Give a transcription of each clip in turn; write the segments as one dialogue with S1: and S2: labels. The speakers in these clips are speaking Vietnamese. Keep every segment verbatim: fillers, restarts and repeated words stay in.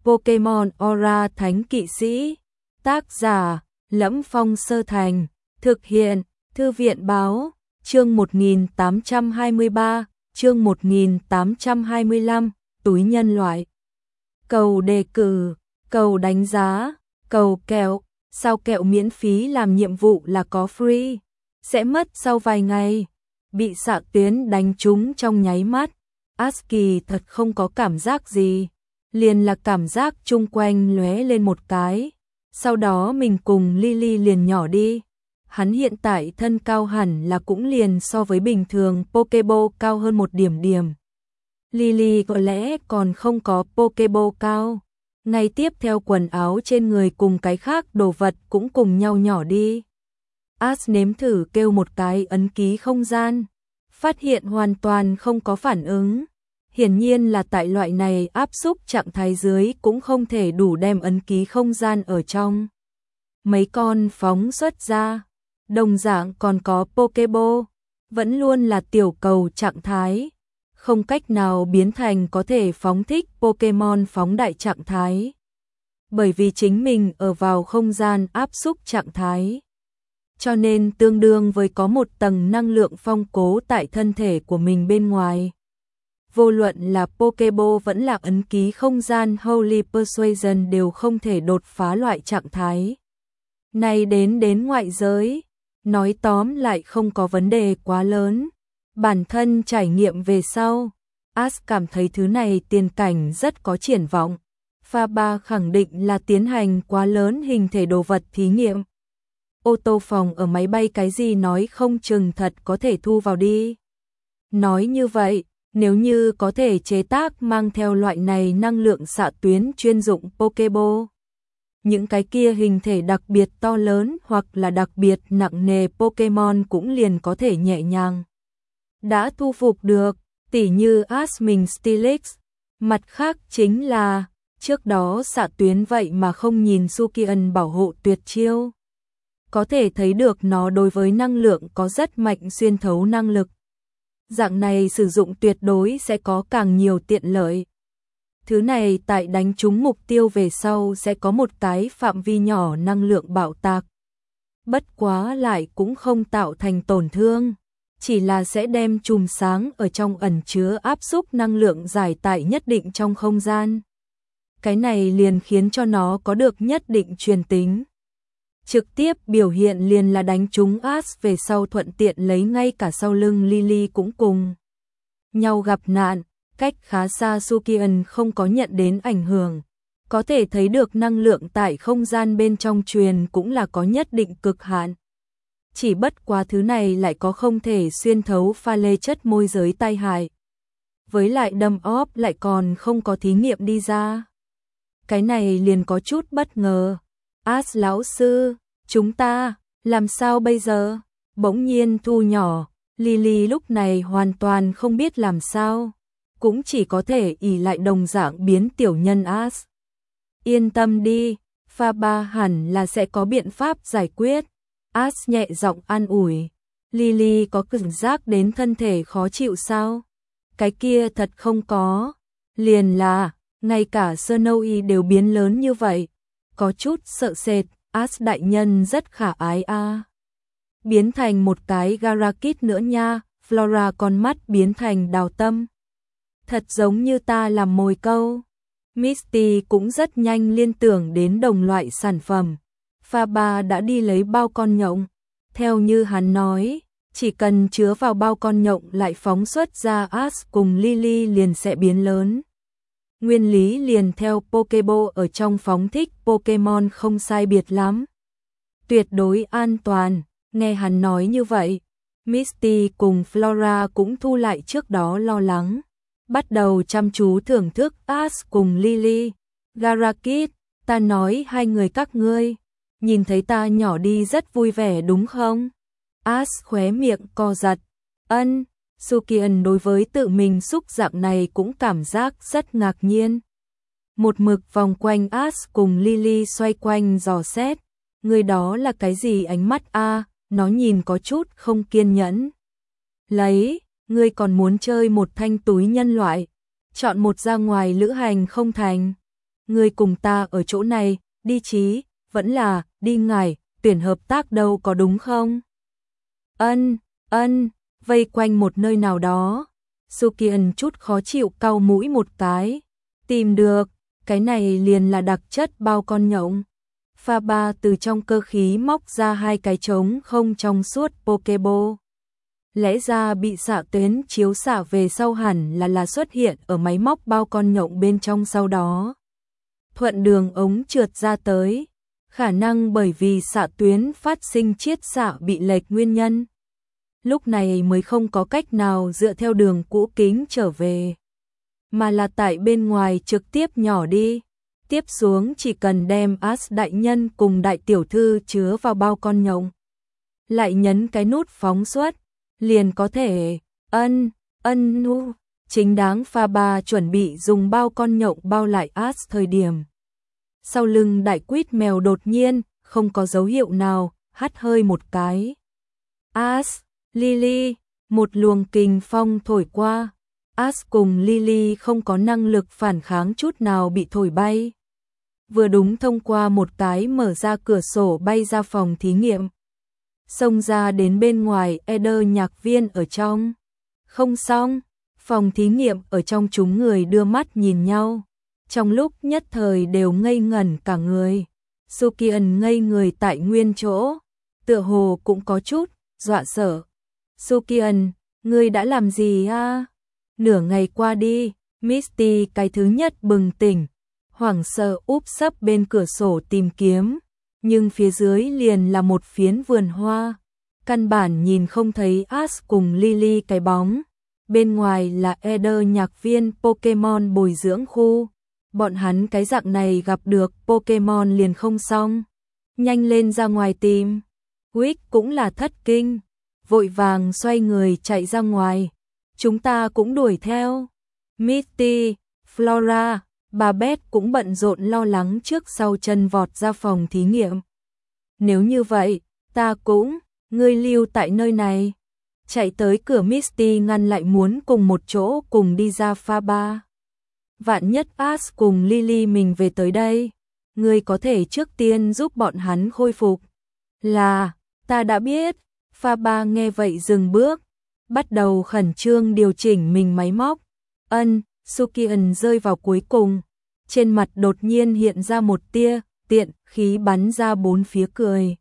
S1: Pokemon Aura Thánh Kỵ Sĩ. Tác giả: Lẫm Phong Sơ Thành. Thực hiện: Thư viện báo. Chương một nghìn tám trăm hai mươi ba, chương một nghìn tám trăm hai mươi lăm, túi nhân loại. Cầu đề cử, cầu đánh giá, cầu kẹo, sao kẹo miễn phí làm nhiệm vụ là có free, sẽ mất sau vài ngày. Bị xạ tuyến đánh trúng trong nháy mắt, ASCII thật không có cảm giác gì, liền là cảm giác chung quanh lóe lên một cái, sau đó mình cùng Lily liền nhỏ đi. Hắn hiện tại thân cao hẳn là cũng liền so với bình thường Pokéball cao hơn một điểm điểm. Lily có lẽ còn không có Pokéball cao. Ngay tiếp theo quần áo trên người cùng cái khác đồ vật cũng cùng nhau nhỏ đi. Ash nếm thử kêu một cái ấn ký không gian, phát hiện hoàn toàn không có phản ứng. Hiển nhiên là tại loại này áp xúc trạng thái dưới cũng không thể đủ đem ấn ký không gian ở trong. Mấy con phóng xuất ra, đồng dạng còn có Pokéball, vẫn luôn là tiểu cầu trạng thái, không cách nào biến thành có thể phóng thích Pokemon phóng đại trạng thái. Bởi vì chính mình ở vào không gian áp xúc trạng thái, cho nên tương đương với có một tầng năng lượng phong cố tại thân thể của mình bên ngoài. Vô luận là Pokéball vẫn là ấn ký không gian Holy Persuasion đều không thể đột phá loại trạng thái này đến đến ngoại giới. Nói tóm lại không có vấn đề quá lớn. Bản thân trải nghiệm về sau, Ash cảm thấy thứ này tiền cảnh rất có triển vọng. Pha ba khẳng định là tiến hành quá lớn hình thể đồ vật thí nghiệm. Ô tô phòng ở máy bay cái gì nói không chừng thật có thể thu vào đi. Nói như vậy, nếu như có thể chế tác mang theo loại này năng lượng xạ tuyến chuyên dụng Pokéball, những cái kia hình thể đặc biệt to lớn hoặc là đặc biệt nặng nề Pokemon cũng liền có thể nhẹ nhàng đã thu phục được, tỉ như Ash mình Steelix. Mặt khác chính là, trước đó xạ tuyến vậy mà không nhìn Sukian bảo hộ tuyệt chiêu. Có thể thấy được nó đối với năng lượng có rất mạnh xuyên thấu năng lực. Dạng này sử dụng tuyệt đối sẽ có càng nhiều tiện lợi. Thứ này tại đánh trúng mục tiêu về sau sẽ có một cái phạm vi nhỏ năng lượng bạo tạc. Bất quá lại cũng không tạo thành tổn thương, chỉ là sẽ đem chùm sáng ở trong ẩn chứa áp xúc năng lượng giải tại nhất định trong không gian. Cái này liền khiến cho nó có được nhất định truyền tính. Trực tiếp biểu hiện liền là đánh trúng Ash về sau thuận tiện lấy ngay cả sau lưng Lily cũng cùng nhau gặp nạn. Cách khá xa Sukian không có nhận đến ảnh hưởng, có thể thấy được năng lượng tại không gian bên trong truyền cũng là có nhất định cực hạn. Chỉ bất quá thứ này lại có không thể xuyên thấu pha lê chất môi giới tai hại. Với lại đâm óp lại còn không có thí nghiệm đi ra. Cái này liền có chút bất ngờ. Ash lão sư, chúng ta, làm sao bây giờ? Bỗng nhiên thu nhỏ, Lily lúc này hoàn toàn không biết làm sao. Cũng chỉ có thể ỷ lại đồng dạng biến tiểu nhân Ash. Yên tâm đi, pha ba hẳn là sẽ có biện pháp giải quyết. Ash nhẹ giọng an ủi. Lily có cảm giác đến thân thể khó chịu sao? Cái kia thật không có. Liền là, ngay cả Snowy đều biến lớn như vậy. Có chút sợ sệt, Ash đại nhân rất khả ái a. À. Biến thành một cái Garakit nữa nha, Flora con mắt biến thành đào tâm. Thật giống như ta làm mồi câu. Misty cũng rất nhanh liên tưởng đến đồng loại sản phẩm. Pha ba đã đi lấy bao con nhộng. Theo như hắn nói, chỉ cần chứa vào bao con nhộng lại phóng xuất ra Ash cùng Lily liền sẽ biến lớn. Nguyên lý liền theo Pokéball ở trong phóng thích Pokemon không sai biệt lắm. Tuyệt đối an toàn, nghe hắn nói như vậy. Misty cùng Flora cũng thu lại trước đó lo lắng. Bắt đầu chăm chú thưởng thức Ash cùng Lily. Garakit, ta nói hai người các ngươi, nhìn thấy ta nhỏ đi rất vui vẻ đúng không? Ash khóe miệng co giật. Ân, Sukian đối với tự mình xúc dạng này cũng cảm giác rất ngạc nhiên. Một mực vòng quanh Ash cùng Lily xoay quanh dò xét. Người đó là cái gì ánh mắt a? À, nó nhìn có chút không kiên nhẫn. Lấy, ngươi còn muốn chơi một thanh túi nhân loại, chọn một ra ngoài lữ hành không thành. Người cùng ta ở chỗ này, đi chí, vẫn là, đi ngài, tuyển hợp tác đâu có đúng không? Ân, ân, vây quanh một nơi nào đó. Sukian chút khó chịu cau mũi một cái. Tìm được, cái này liền là đặc chất bao con nhộng. Pha ba từ trong cơ khí móc ra hai cái trống không trong suốt Pokeball. Lẽ ra bị xạ tuyến chiếu xạ về sau hẳn là là xuất hiện ở máy móc bao con nhộng bên trong sau đó. Thuận đường ống trượt ra tới, khả năng bởi vì xạ tuyến phát sinh chiết xạ bị lệch nguyên nhân. Lúc này mới không có cách nào dựa theo đường cũ kính trở về, mà là tại bên ngoài trực tiếp nhỏ đi. Tiếp xuống chỉ cần đem As đại nhân cùng đại tiểu thư chứa vào bao con nhộng, lại nhấn cái nút phóng xuất, liền có thể. Ân, ân nu, chính đáng pha ba chuẩn bị dùng bao con nhộng bao lại As thời điểm. Sau lưng đại quýt mèo đột nhiên, không có dấu hiệu nào, hắt hơi một cái. As, Lily, một luồng kình phong thổi qua. As cùng Lily không có năng lực phản kháng chút nào bị thổi bay. Vừa đúng thông qua một cái mở ra cửa sổ bay ra phòng thí nghiệm. Xông ra đến bên ngoài Eder nhạc viên ở trong. Không xong, phòng thí nghiệm ở trong chúng người đưa mắt nhìn nhau. Trong lúc nhất thời đều ngây ngẩn cả người. Sukian ngây người tại nguyên chỗ, tựa hồ cũng có chút dọa sợ. Sukian, ngươi đã làm gì a? Nửa ngày qua đi, Misty cái thứ nhất bừng tỉnh, hoảng sợ úp sấp bên cửa sổ tìm kiếm, nhưng phía dưới liền là một phiến vườn hoa, căn bản nhìn không thấy As cùng Lily cái bóng. Bên ngoài là Eder nhạc viên Pokemon bồi dưỡng khu. Bọn hắn cái dạng này gặp được Pokemon liền không xong. Nhanh lên ra ngoài tìm. Wick cũng là thất kinh, vội vàng xoay người chạy ra ngoài. Chúng ta cũng đuổi theo. Misty, Flora, bà Beth cũng bận rộn lo lắng trước sau chân vọt ra phòng thí nghiệm. Nếu như vậy, ta cũng, ngươi lưu tại nơi này. Chạy tới cửa Misty ngăn lại muốn cùng một chỗ cùng đi ra pha ba. Vạn nhất As cùng Lily mình về tới đây, ngươi có thể trước tiên giúp bọn hắn khôi phục. Là, ta đã biết. Pha ba nghe vậy dừng bước, bắt đầu khẩn trương điều chỉnh mình máy móc. Ân, Sukian rơi vào cuối cùng, trên mặt đột nhiên hiện ra một tia tiện khí bắn ra bốn phía cười.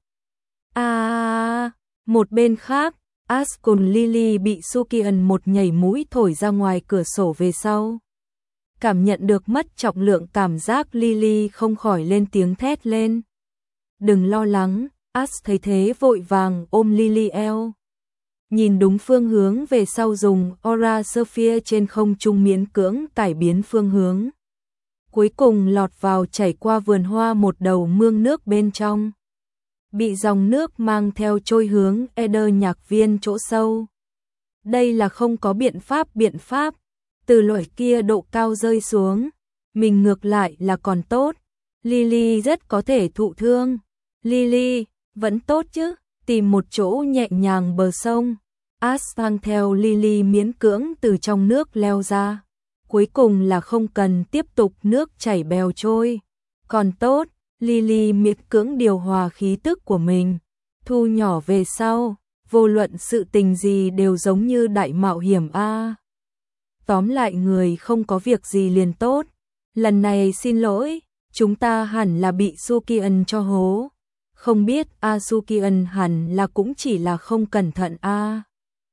S1: À, một bên khác, As cùng Lily bị Sukian một nhảy mũi thổi ra ngoài cửa sổ về sau. Cảm nhận được mất trọng lượng cảm giác, Lily không khỏi lên tiếng thét lên. Đừng lo lắng, As thấy thế vội vàng ôm Lily eo. Nhìn đúng phương hướng về sau dùng Aura Sphere trên không trung miễn cưỡng cải biến phương hướng. Cuối cùng lọt vào chảy qua vườn hoa một đầu mương nước bên trong. Bị dòng nước mang theo trôi hướng Eder nhạc viên chỗ sâu. Đây là không có biện pháp biện pháp. Từ loại kia độ cao rơi xuống, mình ngược lại là còn tốt. Lily rất có thể thụ thương. Lily, vẫn tốt chứ, tìm một chỗ nhẹ nhàng bờ sông. As mang theo Lily miễn cưỡng từ trong nước leo ra. Cuối cùng là không cần tiếp tục nước chảy bèo trôi. Còn tốt, Lily miễn cưỡng điều hòa khí tức của mình. Thu nhỏ về sau, vô luận sự tình gì đều giống như đại mạo hiểm a. Tóm lại người không có việc gì liền tốt. Lần này xin lỗi, chúng ta hẳn là bị Sukian cho hố. Không biết A Sukian hẳn là cũng chỉ là không cẩn thận a.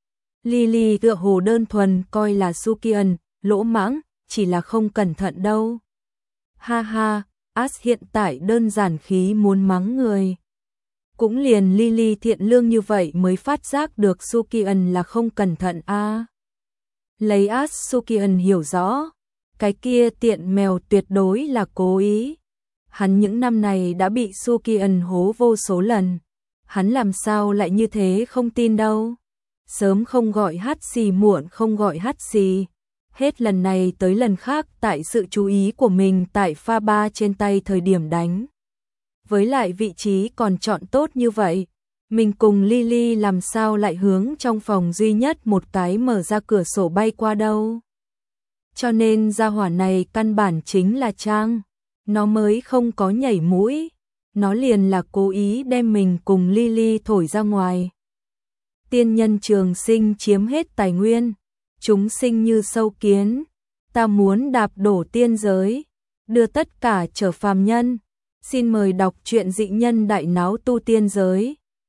S1: Lily tựa hồ đơn thuần coi là Sukian lỗ mãng, chỉ là không cẩn thận đâu. Ha ha, As hiện tại đơn giản khí muốn mắng người. Cũng liền Lily thiện lương như vậy mới phát giác được Sukian là không cẩn thận a. Lấy As Sukian hiểu rõ, cái kia tiện mèo tuyệt đối là cố ý. Hắn những năm này đã bị Sukian hố vô số lần, hắn làm sao lại như thế không tin đâu. Sớm không gọi hát xì, muộn không gọi hát xì. Hết lần này tới lần khác tại sự chú ý của mình tại pha ba trên tay thời điểm đánh. Với lại vị trí còn chọn tốt như vậy, mình cùng Lily làm sao lại hướng trong phòng duy nhất một cái mở ra cửa sổ bay qua đâu. Cho nên gia hỏa này căn bản chính là trang. nó mới không có nhảy mũi, nó liền là cố ý đem mình cùng Lily thổi ra ngoài. Tiên nhân trường sinh chiếm hết tài nguyên, chúng sinh như sâu kiến, ta muốn đạp đổ tiên giới, đưa tất cả trở phàm nhân. Xin mời đọc truyện Dị Nhân Đại Náo Tu Tiên Giới.